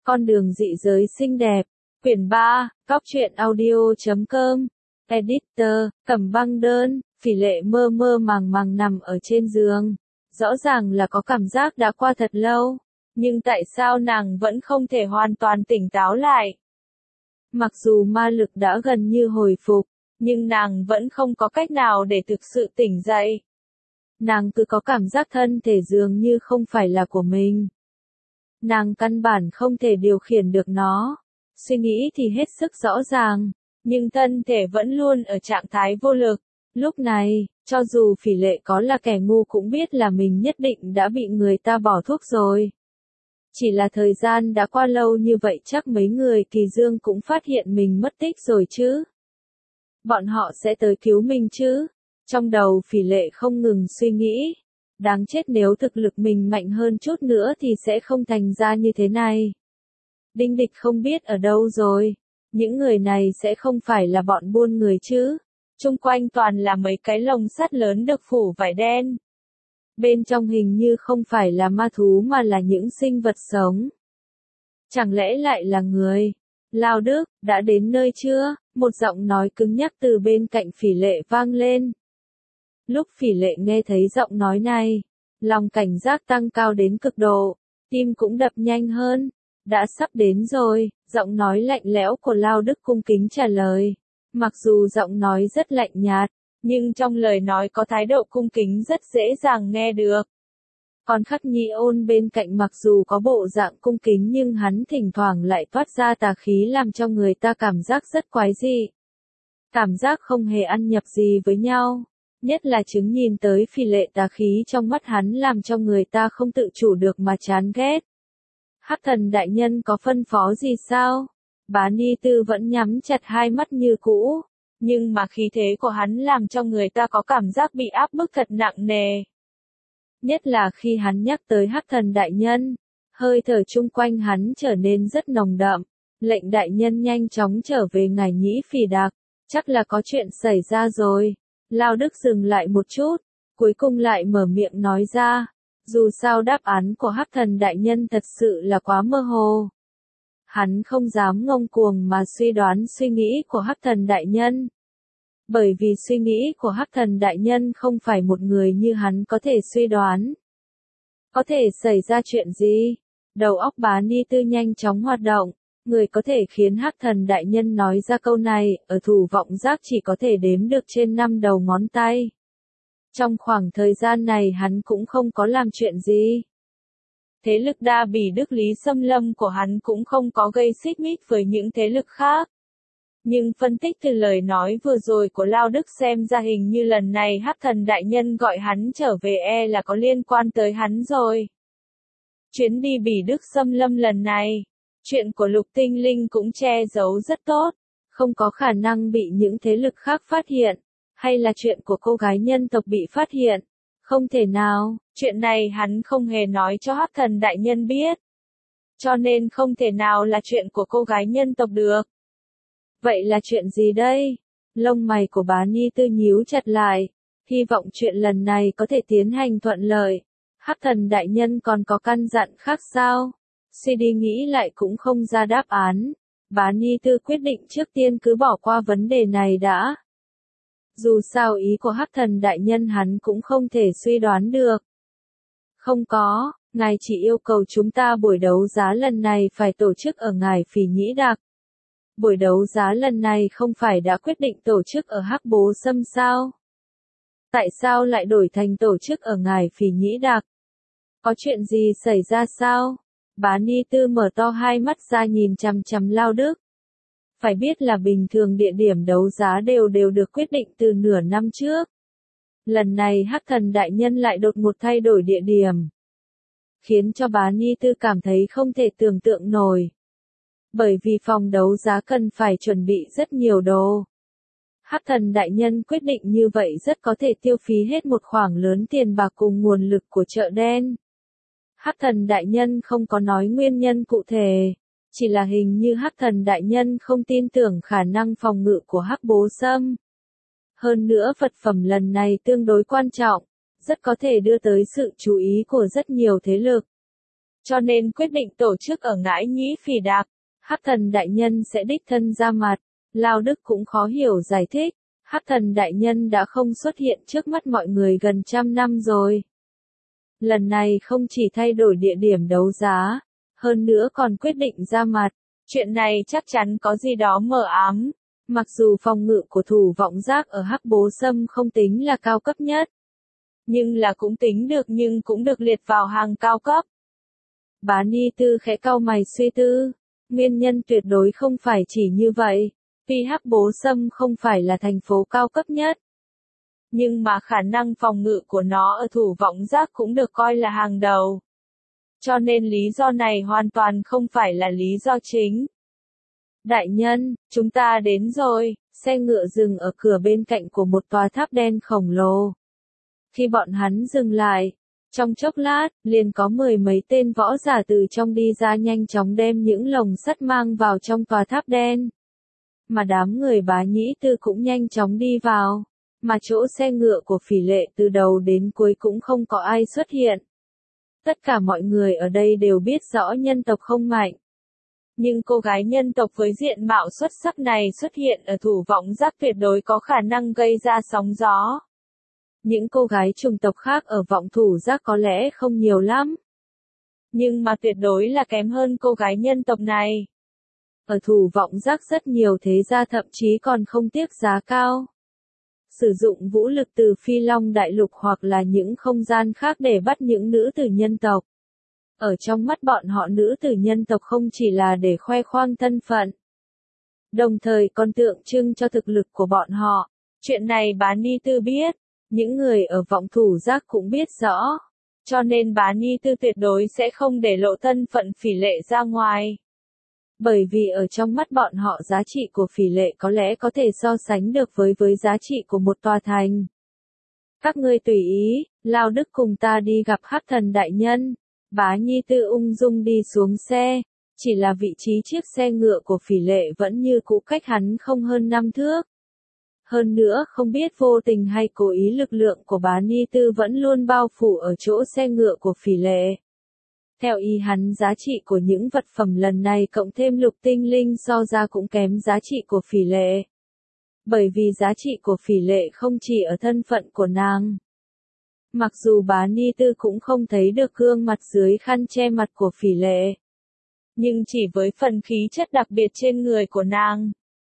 Con đường dị giới xinh đẹp. Quyển 3, Cóc truyện audio.com. Editor, Cẩm Băng Đơn. Phỉ Lệ mơ mơ màng màng nằm ở trên giường. Rõ ràng là có cảm giác đã qua thật lâu. Nhưng tại sao nàng vẫn không thể hoàn toàn tỉnh táo lại? Mặc dù ma lực đã gần như hồi phục, nhưng nàng vẫn không có cách nào để thực sự tỉnh dậy. Nàng cứ có cảm giác thân thể dường như không phải là của mình. Nàng căn bản không thể điều khiển được nó. Suy nghĩ thì hết sức rõ ràng, nhưng thân thể vẫn luôn ở trạng thái vô lực. Lúc này, cho dù Phỉ Lệ có là kẻ ngu cũng biết là mình nhất định đã bị người ta bỏ thuốc rồi. Chỉ là thời gian đã qua lâu như vậy chắc mấy người Kỳ Dương cũng phát hiện mình mất tích rồi chứ. Bọn họ sẽ tới cứu mình chứ. Trong đầu Phỉ Lệ không ngừng suy nghĩ. Đáng chết, nếu thực lực mình mạnh hơn chút nữa thì sẽ không thành ra như thế này. Đinh Địch không biết ở đâu rồi. Những người này sẽ không phải là bọn buôn người chứ. Chung quanh toàn là mấy cái lồng sắt lớn được phủ vải đen. Bên trong hình như không phải là ma thú mà là những sinh vật sống. Chẳng lẽ lại là người? Lao Đức, đã đến nơi chưa? Một giọng nói cứng nhắc từ bên cạnh Phỉ Lệ vang lên. Lúc Phỉ Lệ nghe thấy giọng nói này, lòng cảnh giác tăng cao đến cực độ, tim cũng đập nhanh hơn. Đã sắp đến rồi, giọng nói lạnh lẽo của Lao Đức cung kính trả lời. Mặc dù giọng nói rất lạnh nhạt, nhưng trong lời nói có thái độ cung kính rất dễ dàng nghe được. Còn Khắc Nhĩ Ôn bên cạnh mặc dù có bộ dạng cung kính nhưng hắn thỉnh thoảng lại toát ra tà khí làm cho người ta cảm giác rất quái dị. Cảm giác không hề ăn nhập gì với nhau. Nhất là chứng nhìn tới Phỉ Lệ tà khí trong mắt hắn làm cho người ta không tự chủ được mà chán ghét. Hắc Thần đại nhân có phân phó gì sao? Bá Ni Tư vẫn nhắm chặt hai mắt như cũ, nhưng mà khí thế của hắn làm cho người ta có cảm giác bị áp bức thật nặng nề. Nhất là khi hắn nhắc tới Hắc Thần đại nhân, hơi thở chung quanh hắn trở nên rất nồng đậm. Lệnh đại nhân nhanh chóng trở về ngài Nhĩ Phỉ Đạc, chắc là có chuyện xảy ra rồi. Lao Đức dừng lại một chút, cuối cùng lại mở miệng nói ra. Dù sao đáp án của Hắc Thần đại nhân thật sự là quá mơ hồ. Hắn không dám ngông cuồng mà suy đoán suy nghĩ của Hắc Thần đại nhân. Bởi vì suy nghĩ của Hắc Thần đại nhân không phải một người như hắn có thể suy đoán. Có thể xảy ra chuyện gì? Đầu óc Bá Ni Tư nhanh chóng hoạt động. Người có thể khiến Hắc Thần đại nhân nói ra câu này, ở Thủ Vọng Giác chỉ có thể đếm được trên 5 đầu ngón tay. Trong khoảng thời gian này hắn cũng không có làm chuyện gì. Thế lực Đa Bỉ Đức Lý Xâm Lâm của hắn cũng không có gây xích mích với những thế lực khác. Nhưng phân tích từ lời nói vừa rồi của Lao Đức xem ra hình như lần này Hắc Thần đại nhân gọi hắn trở về là có liên quan tới hắn rồi. Chuyến đi Bỉ Đức Xâm Lâm lần này, chuyện của Lục Tinh Linh cũng che giấu rất tốt, không có khả năng bị những thế lực khác phát hiện, hay là chuyện của cô gái nhân tộc bị phát hiện. Không thể nào, chuyện này hắn không hề nói cho Hắc Thần đại nhân biết. Cho nên không thể nào là chuyện của cô gái nhân tộc được. Vậy là chuyện gì đây? Lông mày của Bá Ni Tư nhíu chặt lại, hy vọng chuyện lần này có thể tiến hành thuận lợi. Hắc Thần đại nhân còn có căn dặn khác sao? Suy đi nghĩ lại cũng không ra đáp án. Bá Ni Tư quyết định trước tiên cứ bỏ qua vấn đề này đã. Dù sao ý của Hắc Thần đại nhân hắn cũng không thể suy đoán được. Không có, ngài chỉ yêu cầu chúng ta buổi đấu giá lần này phải tổ chức ở ngài Phỉ Nhĩ Đạc. Buổi đấu giá lần này không phải đã quyết định tổ chức ở Hắc Bố Sâm sao? Tại sao lại đổi thành tổ chức ở ngài Phỉ Nhĩ Đạc? Có chuyện gì xảy ra sao? Bá Ni Tư mở to hai mắt ra nhìn chằm chằm Lao Đức. Phải biết là bình thường địa điểm đấu giá đều được quyết định từ nửa năm trước. Lần này Hắc Thần đại nhân lại đột ngột thay đổi địa điểm, khiến cho Bá Ni Tư cảm thấy không thể tưởng tượng nổi. Bởi vì phòng đấu giá cần phải chuẩn bị rất nhiều đồ. Hắc Thần đại nhân quyết định như vậy rất có thể tiêu phí hết một khoản lớn tiền bạc cùng nguồn lực của chợ đen. Hắc Thần đại nhân không có nói nguyên nhân cụ thể, chỉ là hình như Hắc Thần đại nhân không tin tưởng khả năng phòng ngự của Hắc Bố Sâm. Hơn nữa vật phẩm lần này tương đối quan trọng, rất có thể đưa tới sự chú ý của rất nhiều thế lực. cho nên quyết định tổ chức ở Ngãi Nhĩ Phỉ Đạc. Hắc Thần đại nhân sẽ đích thân ra mặt. Lao Đức cũng khó hiểu giải thích. Hắc Thần đại nhân đã không xuất hiện trước mắt mọi người gần 100 năm rồi. Lần này không chỉ thay đổi địa điểm đấu giá, hơn nữa còn quyết định ra mặt. Chuyện này chắc chắn có gì đó mờ ám. Mặc dù phòng ngự của thủ vọng giác ở Hắc Bố Sâm không tính là cao cấp nhất, nhưng là cũng tính được, nhưng cũng được liệt vào hàng cao cấp. Bá Ni Tư khẽ cau mày suy tư. Nguyên nhân tuyệt đối không phải chỉ như vậy. Vì Hắc Bố Sâm không phải là thành phố cao cấp nhất, nhưng mà khả năng phòng ngự của nó ở thủ vọng giác cũng được coi là hàng đầu. Cho nên lý do này hoàn toàn không phải là lý do chính. Đại nhân, chúng ta đến rồi. Xe ngựa dừng ở cửa bên cạnh của một tòa tháp đen khổng lồ. Khi bọn hắn dừng lại, trong chốc lát, liền có 10 mấy tên võ giả từ trong đi ra, nhanh chóng đem những lồng sắt mang vào trong tòa tháp đen. Mà đám người Bá Nhĩ Tư cũng nhanh chóng đi vào. Mà chỗ xe ngựa của Phỉ Lệ từ đầu đến cuối cũng không có ai xuất hiện. Tất cả mọi người ở đây đều biết rõ nhân tộc không mạnh. Nhưng cô gái nhân tộc với diện mạo xuất sắc này xuất hiện ở thủ vọng giác tuyệt đối có khả năng gây ra sóng gió. Những cô gái chủng tộc khác ở vọng thủ giác có lẽ không nhiều lắm, nhưng mà tuyệt đối là kém hơn cô gái nhân tộc này. Ở thủ vọng giác rất nhiều thế gia thậm chí còn không tiếc giá cao sử dụng vũ lực từ Phi Long Đại Lục hoặc là những không gian khác để bắt những nữ tử nhân tộc. Ở trong mắt bọn họ, nữ tử nhân tộc không chỉ là để khoe khoang thân phận, đồng thời còn tượng trưng cho thực lực của bọn họ. Chuyện này Bá Ni Tư biết, những người ở vọng thủ giác cũng biết rõ, cho nên Bá Ni Tư tuyệt đối sẽ không để lộ thân phận Phỉ Lệ ra ngoài. Bởi vì ở trong mắt bọn họ giá trị của Phỉ Lệ có lẽ có thể so sánh được với giá trị của một tòa thành. Các ngươi tùy ý, Lao Đức cùng ta đi gặp Hắc Thần đại nhân. Bá Nhi Tư ung dung đi xuống xe, chỉ là vị trí chiếc xe ngựa của Phỉ Lệ vẫn như cũ cách hắn không hơn 5 thước. Hơn nữa không biết vô tình hay cố ý lực lượng của Bá Ni Tư vẫn luôn bao phủ ở chỗ xe ngựa của Phỉ Lệ. Theo ý hắn, giá trị của những vật phẩm lần này cộng thêm lục tinh linh so ra cũng kém giá trị của Phỉ Lệ. Bởi vì giá trị của Phỉ Lệ không chỉ ở thân phận của nàng. Mặc dù Bá Ni Tư cũng không thấy được gương mặt dưới khăn che mặt của Phỉ Lệ, nhưng chỉ với phần khí chất đặc biệt trên người của nàng,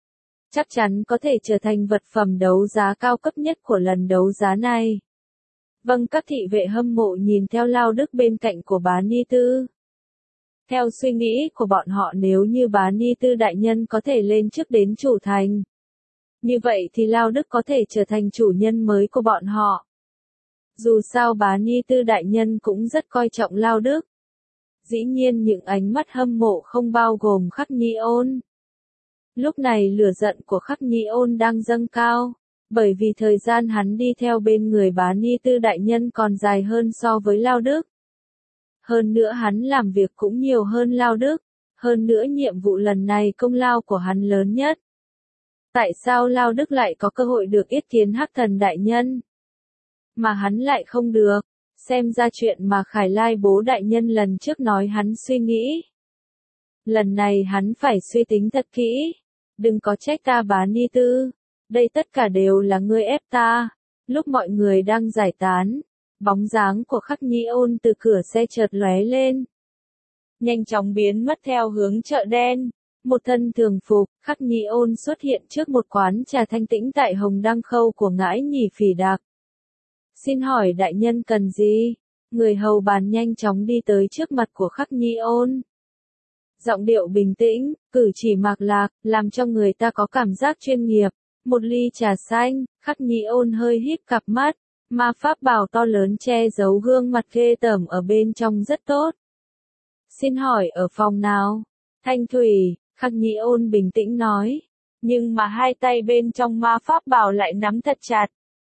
chắc chắn có thể trở thành vật phẩm đấu giá cao cấp nhất của lần đấu giá này. Vâng, các thị vệ hâm mộ nhìn theo Lao Đức bên cạnh của Bá Ni Tư. Theo suy nghĩ của bọn họ, nếu như Bá Ni Tư đại nhân có thể lên trước đến chủ thành, như vậy thì Lao Đức có thể trở thành chủ nhân mới của bọn họ. Dù sao Bá Ni Tư đại nhân cũng rất coi trọng Lao Đức. Dĩ nhiên những ánh mắt hâm mộ không bao gồm Khắc Nhi Ôn. Lúc này lửa giận của Khắc Nhi Ôn đang dâng cao, bởi vì thời gian hắn đi theo bên người Bá Ni Tư đại nhân còn dài hơn so với Lao Đức. Hơn nữa hắn làm việc cũng nhiều hơn Lao Đức, hơn nữa nhiệm vụ lần này công lao của hắn lớn nhất. Tại sao Lao Đức lại có cơ hội được yết kiến Hắc Thần đại nhân, mà hắn lại không được? Xem ra chuyện mà Khải Lai bố đại nhân lần trước nói hắn suy nghĩ. Lần này hắn phải suy tính thật kỹ. Đừng có trách ta Bá Ni Tư. Đây tất cả đều là ngươi ép ta. Lúc mọi người đang giải tán, bóng dáng của Khắc Nhi Ôn từ cửa xe chợt lóe lên, nhanh chóng biến mất theo hướng chợ đen. Một thân thường phục, Khắc Nhi Ôn xuất hiện trước một quán trà thanh tĩnh tại Hồng Đăng Khâu của Ngãi Nhì Phỉ Đạc. Xin hỏi đại nhân cần gì? Người hầu bàn nhanh chóng đi tới trước mặt của Khắc Nhi Ôn. Giọng điệu bình tĩnh, cử chỉ mạc lạc, làm cho người ta có cảm giác chuyên nghiệp. Một ly trà xanh, Khắc Nhi Ôn hơi híp cặp mắt, ma pháp bào to lớn che giấu gương mặt ghê tởm ở bên trong rất tốt. Xin hỏi ở phòng nào? Thanh thủy, Khắc Nhi Ôn bình tĩnh nói. Nhưng mà hai tay bên trong ma pháp bào lại nắm thật chặt.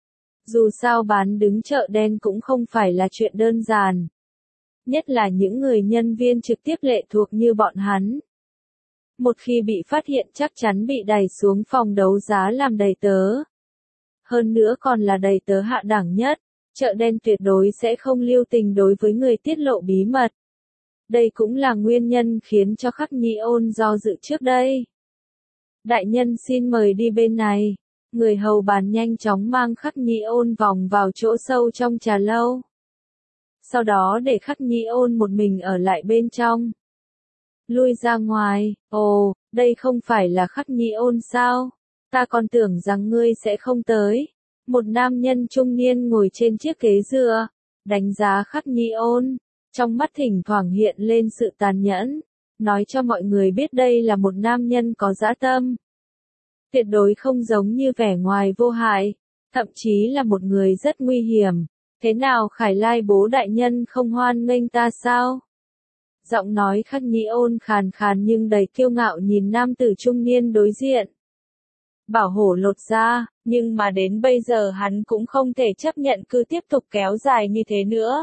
Dù sao bán đứng chợ đen cũng không phải là chuyện đơn giản. Nhất là những người nhân viên trực tiếp lệ thuộc như bọn hắn. Một khi bị phát hiện chắc chắn bị đày xuống phòng đấu giá làm đầy tớ. Hơn nữa còn là đầy tớ hạ đẳng nhất, chợ đen tuyệt đối sẽ không lưu tình đối với người tiết lộ bí mật. Đây cũng là nguyên nhân khiến cho Khắc Nhĩ Ôn do dự trước đây. Đại nhân xin mời đi bên này. Người hầu bàn nhanh chóng mang Khắc Nhĩ Ôn vòng vào chỗ sâu trong trà lâu. Sau đó để Khắc Nhĩ Ôn một mình ở lại bên trong. Lui ra ngoài, ồ, đây không phải là Khắc Nhĩ Ôn sao? Ta còn tưởng rằng ngươi sẽ không tới. Một nam nhân trung niên ngồi trên chiếc ghế dựa, đánh giá Khắc Nhĩ Ôn, trong mắt thỉnh thoảng hiện lên sự tàn nhẫn, nói cho mọi người biết đây là một nam nhân có dã tâm. Tuyệt đối không giống như vẻ ngoài vô hại, thậm chí là một người rất nguy hiểm. Thế nào Khải Lai bố đại nhân không hoan nghênh ta sao? Giọng nói Khắc Nhĩ Ôn khàn khàn nhưng đầy kiêu ngạo nhìn nam tử trung niên đối diện. Bảo hổ lột ra, nhưng mà đến bây giờ hắn cũng không thể chấp nhận cứ tiếp tục kéo dài như thế nữa.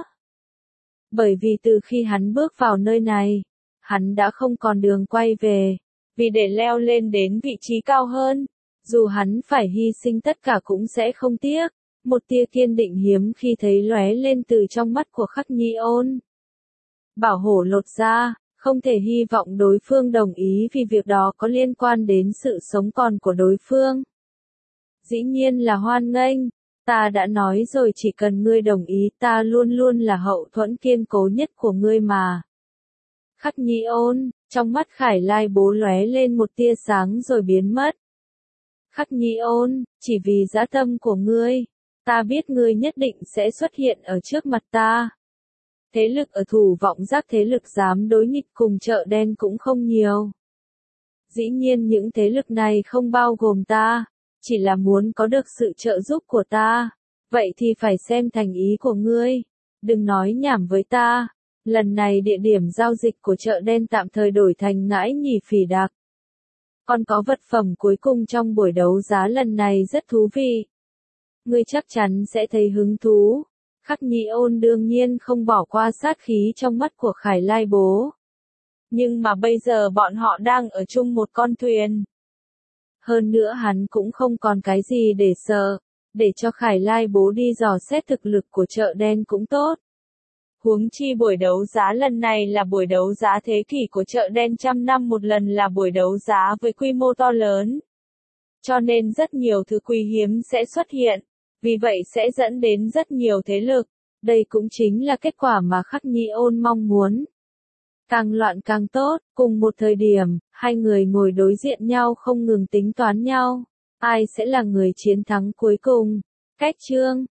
Bởi vì từ khi hắn bước vào nơi này, hắn đã không còn đường quay về, vì để leo lên đến vị trí cao hơn, dù hắn phải hy sinh tất cả cũng sẽ không tiếc. Một tia kiên định hiếm khi thấy lóe lên từ trong mắt của Khắc Nhĩ Ôn. Bảo hổ lột ra, không thể hy vọng đối phương đồng ý vì việc đó có liên quan đến sự sống còn của đối phương. Dĩ nhiên là hoan nghênh, ta đã nói rồi chỉ cần ngươi đồng ý ta luôn luôn là hậu thuẫn kiên cố nhất của ngươi mà. Khắc Nhĩ Ôn, trong mắt Khải Lai bố lóe lên một tia sáng rồi biến mất. Khắc Nhĩ Ôn, chỉ vì dã tâm của ngươi, ta biết ngươi nhất định sẽ xuất hiện ở trước mặt ta. Thế lực ở Thủ Vọng Giác thế lực dám đối nghịch cùng chợ đen cũng không nhiều. Dĩ nhiên những thế lực này không bao gồm ta, chỉ là muốn có được sự trợ giúp của ta. Vậy thì phải xem thành ý của ngươi. Đừng nói nhảm với ta. Lần này địa điểm giao dịch của chợ đen tạm thời đổi thành Ngãi Nhì Phỉ Đạc. Còn có vật phẩm cuối cùng trong buổi đấu giá lần này rất thú vị. Ngươi chắc chắn sẽ thấy hứng thú. Khắc Nhĩ Ôn đương nhiên không bỏ qua sát khí trong mắt của Khải Lai bố. Nhưng mà bây giờ bọn họ đang ở chung một con thuyền. Hơn nữa hắn cũng không còn cái gì để sợ, để cho Khải Lai bố đi dò xét thực lực của chợ đen cũng tốt. Huống chi buổi đấu giá lần này là buổi đấu giá thế kỷ của chợ đen, trăm năm một lần là buổi đấu giá với quy mô to lớn. Cho nên rất nhiều thứ quý hiếm sẽ xuất hiện, vì vậy sẽ dẫn đến rất nhiều thế lực. Đây cũng chính là kết quả mà Khắc Nhĩ Ôn mong muốn. Càng loạn càng tốt, cùng một thời điểm, hai người ngồi đối diện nhau không ngừng tính toán nhau. Ai sẽ là người chiến thắng cuối cùng? Kết chương